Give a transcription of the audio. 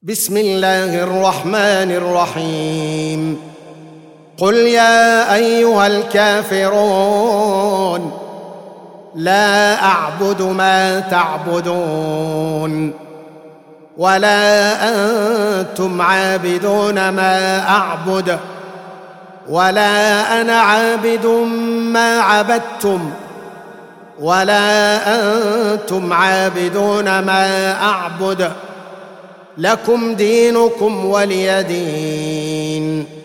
بسم الله الرحمن الرحيم. قل يا أيها الكافرون لا أعبد ما تعبدون ولا أنتم عابدون ما أعبد ولا أنا عابد ما عبدتم ولا أنتم عابدون ما أعبد لكم دينكم ولي دين.